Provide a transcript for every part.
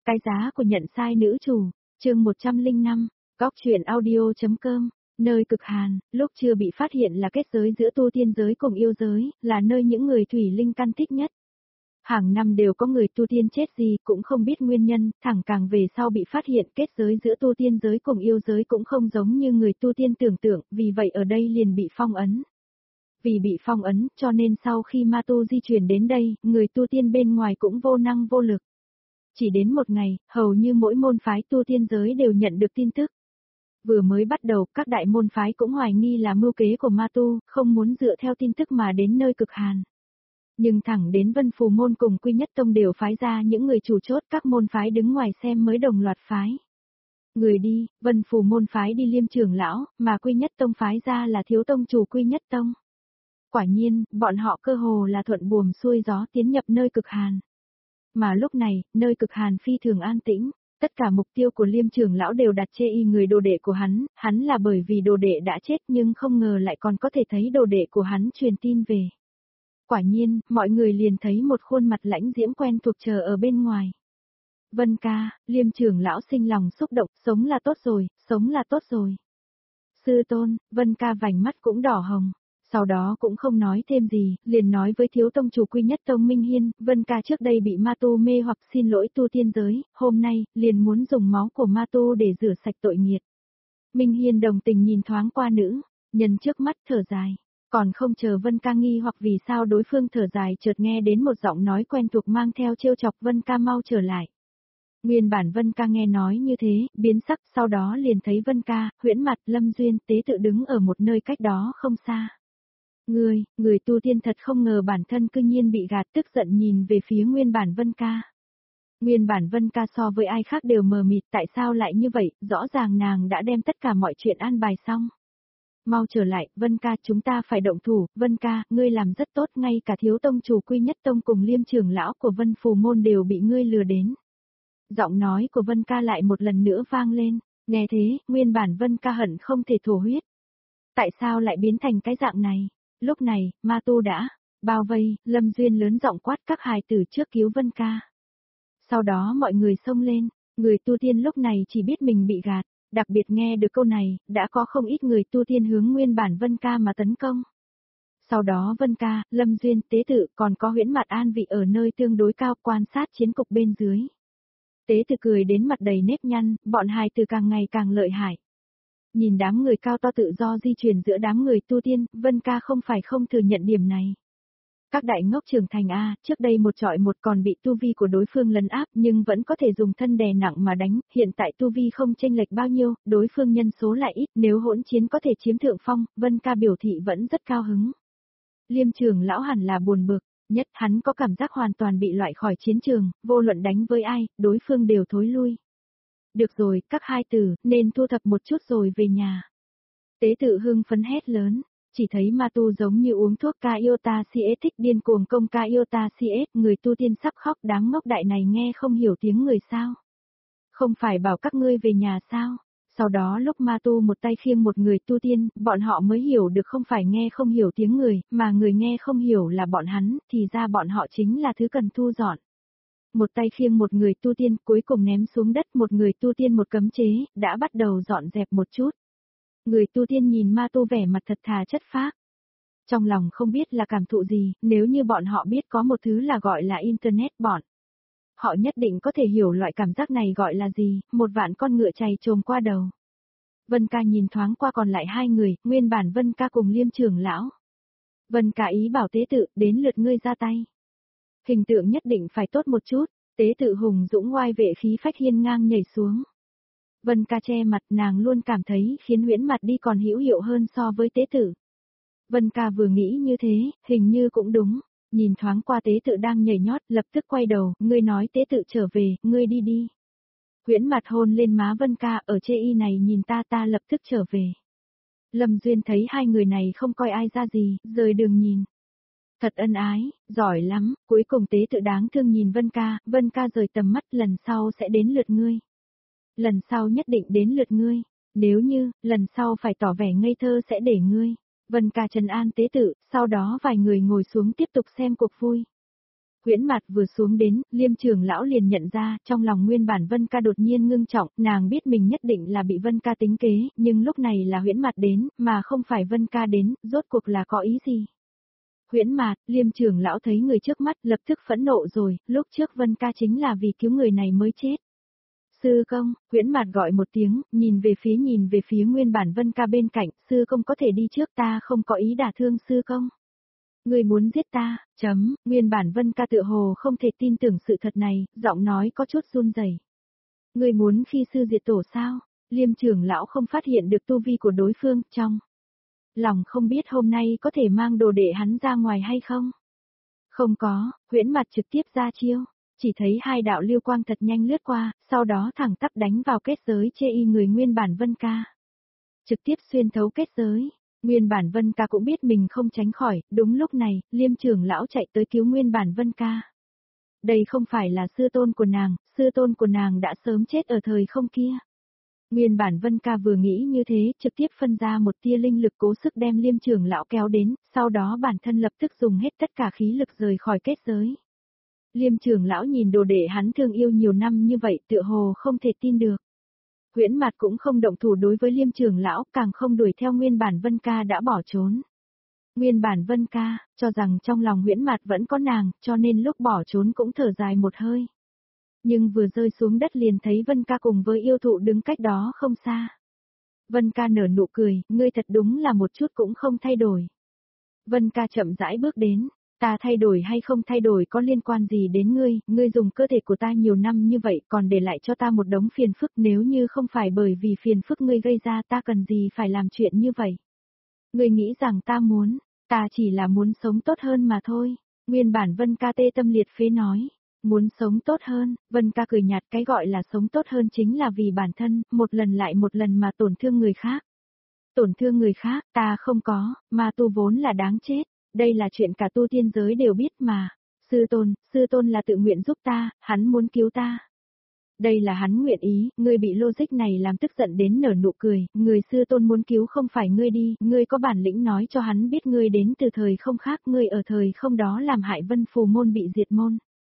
Cái giá của nhận sai nữ chủ, chương 105, góc truyện audio.com, nơi cực hàn, lúc chưa bị phát hiện là kết giới giữa tu tiên giới cùng yêu giới, là nơi những người thủy linh căn thích nhất. Hàng năm đều có người tu tiên chết gì cũng không biết nguyên nhân, thẳng càng về sau bị phát hiện kết giới giữa tu tiên giới cùng yêu giới cũng không giống như người tu tiên tưởng tượng, vì vậy ở đây liền bị phong ấn. Vì bị phong ấn, cho nên sau khi ma tu di chuyển đến đây, người tu tiên bên ngoài cũng vô năng vô lực. Chỉ đến một ngày, hầu như mỗi môn phái tu tiên giới đều nhận được tin tức. Vừa mới bắt đầu, các đại môn phái cũng hoài nghi là mưu kế của ma tu, không muốn dựa theo tin tức mà đến nơi cực hàn. Nhưng thẳng đến Vân Phù Môn cùng Quy Nhất Tông đều phái ra những người chủ chốt, các môn phái đứng ngoài xem mới đồng loạt phái. Người đi, Vân Phù Môn phái đi Liêm trưởng lão, mà Quy Nhất Tông phái ra là thiếu tông chủ Quy Nhất Tông. Quả nhiên, bọn họ cơ hồ là thuận buồm xuôi gió tiến nhập nơi cực hàn. Mà lúc này, nơi cực hàn phi thường an tĩnh, tất cả mục tiêu của Liêm trưởng lão đều đặt chê y người đồ đệ của hắn là bởi vì đồ đệ đã chết nhưng không ngờ lại còn có thể thấy đồ đệ của hắn truyền tin về. Quả nhiên, mọi người liền thấy một khuôn mặt lãnh diễm quen thuộc chờ ở bên ngoài. Vân ca, Liêm trưởng lão sinh lòng xúc động, sống là tốt rồi, sống là tốt rồi. Sư tôn, Vân ca vành mắt cũng đỏ hồng. Sau đó cũng không nói thêm gì, liền nói với thiếu tông chủ Quy Nhất Tông Minh Hiên, Vân ca trước đây bị ma tu mê hoặc xin lỗi tu tiên giới, hôm nay, liền muốn dùng máu của ma tu để rửa sạch tội nghiệt. Minh Hiên đồng tình nhìn thoáng qua nữ, nhân trước mắt thở dài, còn không chờ Vân ca nghi hoặc vì sao đối phương thở dài chợt nghe đến một giọng nói quen thuộc mang theo trêu chọc Vân ca mau trở lại. Nguyên bản Vân ca nghe nói như thế, biến sắc sau đó liền thấy Vân ca, Huyễn Mặt, Lâm Duyên, Tế Tự đứng ở một nơi cách đó không xa. Người tu tiên thật không ngờ bản thân cư nhiên bị gạt, tức giận nhìn về phía nguyên bản Vân ca. Nguyên bản Vân ca so với ai khác đều mờ mịt, tại sao lại như vậy, rõ ràng nàng đã đem tất cả mọi chuyện an bài xong. Mau trở lại, Vân ca, chúng ta phải động thủ, Vân ca, ngươi làm rất tốt, ngay cả thiếu tông chủ Quy Nhất Tông cùng Liêm trưởng lão của Vân Phù Môn đều bị ngươi lừa đến. Giọng nói của Vân ca lại một lần nữa vang lên, nghe thế, nguyên bản Vân ca hận không thể thổ huyết. Tại sao lại biến thành cái dạng này? Lúc này, ma tu đã bao vây, Lâm Duyên lớn giọng quát các hài tử trước cứu Vân ca. Sau đó mọi người xông lên, người tu tiên lúc này chỉ biết mình bị gạt, đặc biệt nghe được câu này, đã có không ít người tu tiên hướng nguyên bản Vân ca mà tấn công. Sau đó Vân ca, Lâm Duyên, Tế Tự còn có Huyễn Mặt an vị ở nơi tương đối cao quan sát chiến cục bên dưới. Tế Tự cười đến mặt đầy nếp nhăn, bọn hài tử càng ngày càng lợi hại. Nhìn đám người cao to tự do di chuyển giữa đám người tu tiên, Vân ca không phải không thừa nhận điểm này. Các đại ngốc trưởng thành A, trước đây một trọi một còn bị tu vi của đối phương lấn áp nhưng vẫn có thể dùng thân đè nặng mà đánh, hiện tại tu vi không chênh lệch bao nhiêu, đối phương nhân số lại ít, nếu hỗn chiến có thể chiếm thượng phong, Vân ca biểu thị vẫn rất cao hứng. Liêm trưởng lão hẳn là buồn bực, nhất hắn có cảm giác hoàn toàn bị loại khỏi chiến trường, vô luận đánh với ai, đối phương đều thối lui. Được rồi, các hai tử, nên thu thập một chút rồi về nhà. Tế Tự hưng phấn hét lớn, chỉ thấy ma tu giống như uống thuốc Kaiota CS thích điên cuồng công Kaiota CS, người tu tiên sắp khóc, đám ngốc đại này nghe không hiểu tiếng người sao. Không phải bảo các ngươi về nhà sao? Sau đó lúc ma tu một tay khiêng một người tu tiên, bọn họ mới hiểu được không phải nghe không hiểu tiếng người, mà người nghe không hiểu là bọn hắn, thì ra bọn họ chính là thứ cần thu dọn. Một tay khiêng một người tu tiên cuối cùng ném xuống đất một người tu tiên một cấm chế, đã bắt đầu dọn dẹp một chút. Người tu tiên nhìn ma tu vẻ mặt thật thà chất phác. Trong lòng không biết là cảm thụ gì, nếu như bọn họ biết có một thứ là gọi là Internet bọn. Họ nhất định có thể hiểu loại cảm giác này gọi là gì, một vạn con ngựa chày trồm qua đầu. Vân ca nhìn thoáng qua còn lại hai người, nguyên bản Vân ca cùng Liêm trưởng lão. Vân ca ý bảo Tế Tự, đến lượt ngươi ra tay. Hình tượng nhất định phải tốt một chút, Tế Tự hùng dũng oai vệ khí phách hiên ngang nhảy xuống. Vân ca che mặt, nàng luôn cảm thấy khiến Huyễn Mặt đi còn hữu hiệu hơn so với Tế Tự. Vân ca vừa nghĩ như thế, hình như cũng đúng, nhìn thoáng qua Tế Tự đang nhảy nhót, lập tức quay đầu, ngươi nói Tế Tự trở về, ngươi đi đi. Huyễn Mặt hôn lên má Vân ca, ở chê y này nhìn ta lập tức trở về. Lâm Duyên thấy hai người này không coi ai ra gì, rời đường nhìn. Thật ân ái, giỏi lắm, cuối cùng Tế Tự đáng thương nhìn Vân ca rời tầm mắt, lần sau sẽ đến lượt ngươi. Lần sau nhất định đến lượt ngươi, nếu như, lần sau phải tỏ vẻ ngây thơ sẽ để ngươi. Vân ca trấn an Tế Tự, sau đó vài người ngồi xuống tiếp tục xem cuộc vui. Huyễn Mạt vừa xuống đến, Liêm trưởng lão liền nhận ra, trong lòng nguyên bản Vân Ca đột nhiên ngưng trọng, nàng biết mình nhất định là bị Vân Ca tính kế, nhưng lúc này là Huyễn Mạt đến, mà không phải Vân Ca đến, rốt cuộc là có ý gì? Huyễn Mạt, Liêm trưởng lão thấy người trước mắt, lập tức phẫn nộ rồi, lúc trước Vân Ca chính là vì cứu người này mới chết. Sư công, Huyễn Mạt gọi một tiếng, nhìn về phía nguyên bản Vân Ca bên cạnh, sư công có thể đi trước, ta không có ý đả thương sư công. Người muốn giết ta, nguyên bản Vân Ca tựa hồ không thể tin tưởng sự thật này, giọng nói có chút run rẩy. Người muốn phi sư diệt tổ sao? Liêm trưởng lão không phát hiện được tu vi của đối phương, trong lòng không biết hôm nay có thể mang đồ đệ hắn ra ngoài hay không? Không có, Huyễn Mạt trực tiếp ra chiêu, chỉ thấy hai đạo lưu quang thật nhanh lướt qua, sau đó thẳng tắp đánh vào kết giới chê y người nguyên bản Vân Ca. Trực tiếp xuyên thấu kết giới. Nguyên bản Vân Ca cũng biết mình không tránh khỏi, đúng lúc này, Liêm trưởng lão chạy tới cứu nguyên bản Vân Ca. Đây không phải là sư tôn của nàng đã sớm chết ở thời không kia. Nguyên bản Vân Ca vừa nghĩ như thế, trực tiếp phân ra một tia linh lực cố sức đem Liêm trưởng lão kéo đến, sau đó bản thân lập tức dùng hết tất cả khí lực rời khỏi kết giới. Liêm trưởng lão nhìn đồ đệ hắn thương yêu nhiều năm như vậy tựa hồ không thể tin được. Huyễn Mạt cũng không động thủ đối với Liêm trưởng lão, càng không đuổi theo nguyên bản Vân Ca đã bỏ trốn. Nguyên bản Vân Ca, cho rằng trong lòng Huyễn Mạt vẫn có nàng, cho nên lúc bỏ trốn cũng thở dài một hơi. Nhưng vừa rơi xuống đất liền thấy Vân Ca cùng với yêu thụ đứng cách đó không xa. Vân Ca nở nụ cười, ngươi thật đúng là một chút cũng không thay đổi. Vân Ca chậm rãi bước đến, ta thay đổi hay không thay đổi có liên quan gì đến ngươi dùng cơ thể của ta nhiều năm như vậy còn để lại cho ta một đống phiền phức, nếu như không phải bởi vì phiền phức ngươi gây ra ta cần gì phải làm chuyện như vậy. Ngươi nghĩ rằng ta chỉ là muốn sống tốt hơn mà thôi. Nguyên bản Vân Ca tê tâm liệt phế nói. Muốn sống tốt hơn, Vân Ca cười nhạt, cái gọi là sống tốt hơn chính là vì bản thân, một lần lại một lần mà tổn thương người khác. Tổn thương người khác, ta không có, mà tu vốn là đáng chết, đây là chuyện cả tu tiên giới đều biết mà. Sư tôn là tự nguyện giúp ta, hắn muốn cứu ta. Đây là hắn nguyện ý, ngươi bị logic này làm tức giận đến nở nụ cười, người sư tôn muốn cứu không phải ngươi đi, ngươi có bản lĩnh nói cho hắn biết ngươi đến từ thời không khác, ngươi ở thời không đó làm hại Vân Phù môn bị diệt môn.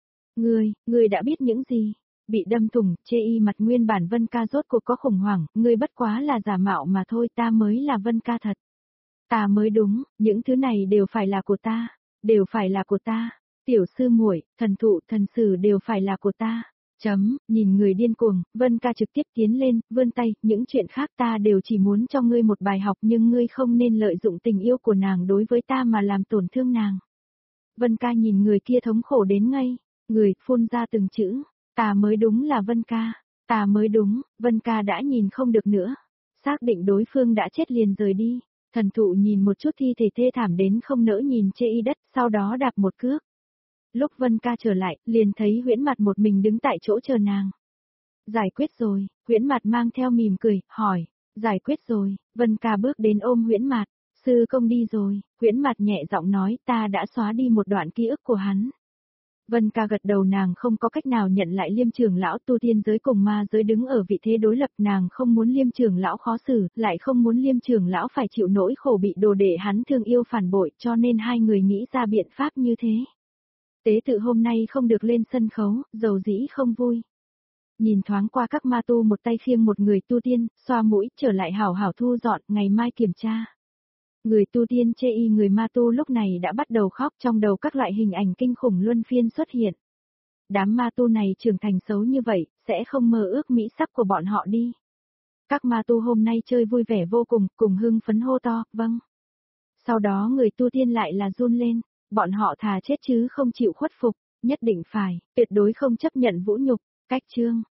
Ngươi đã biết những gì? Bị đâm thủng, chê y mặt nguyên bản Vân Ca rốt cuộc có khủng hoảng, ngươi bất quá là giả mạo mà thôi, ta mới là Vân Ca thật. Ta mới đúng, những thứ này đều phải là của ta, đều phải là của ta. Tiểu sư muội, thần thụ, thần sử đều phải là của ta. Nhìn người điên cuồng, Vân Ca trực tiếp tiến lên, vươn tay, những chuyện khác ta đều chỉ muốn cho ngươi một bài học nhưng ngươi không nên lợi dụng tình yêu của nàng đối với ta mà làm tổn thương nàng. Vân Ca nhìn người kia thống khổ đến ngây, người phun ra từng chữ, ta mới đúng là Vân Ca, ta mới đúng, Vân Ca đã nhìn không được nữa, xác định đối phương đã chết liền rời đi. Thần thụ nhìn một chút thi thể thê thảm đến không nỡ nhìn chê y đất, sau đó đạp một cước. Lúc Vân Ca trở lại, liền thấy Huyễn Mạt một mình đứng tại chỗ chờ nàng. Giải quyết rồi, Huyễn Mạt mang theo mỉm cười, hỏi, giải quyết rồi, Vân Ca bước đến ôm Huyễn Mạt, sư công đi rồi, Huyễn Mạt nhẹ giọng nói, ta đã xóa đi một đoạn ký ức của hắn. Vân Ca gật đầu, nàng không có cách nào nhận lại Liêm trưởng lão, tu tiên giới cùng ma giới đứng ở vị thế đối lập, nàng không muốn Liêm trưởng lão khó xử, lại không muốn Liêm trưởng lão phải chịu nỗi khổ bị đồ đệ hắn thương yêu phản bội, cho nên hai người nghĩ ra biện pháp như thế. Tế tự hôm nay không được lên sân khấu, dầu dĩ không vui. Nhìn thoáng qua các ma tu một tay khiêng một người tu tiên, xoa mũi, trở lại hảo hảo thu dọn, ngày mai kiểm tra. Người tu tiên chê y người ma tu lúc này đã bắt đầu khóc, trong đầu các loại hình ảnh kinh khủng luân phiên xuất hiện. Đám ma tu này trưởng thành xấu như vậy, sẽ không mơ ước mỹ sắc của bọn họ đi. Các ma tu hôm nay chơi vui vẻ vô cùng, cùng hưng phấn hô to, vâng. Sau đó người tu tiên lại là run lên, bọn họ thà chết chứ không chịu khuất phục, nhất định phải, tuyệt đối không chấp nhận vũ nhục, cách chương.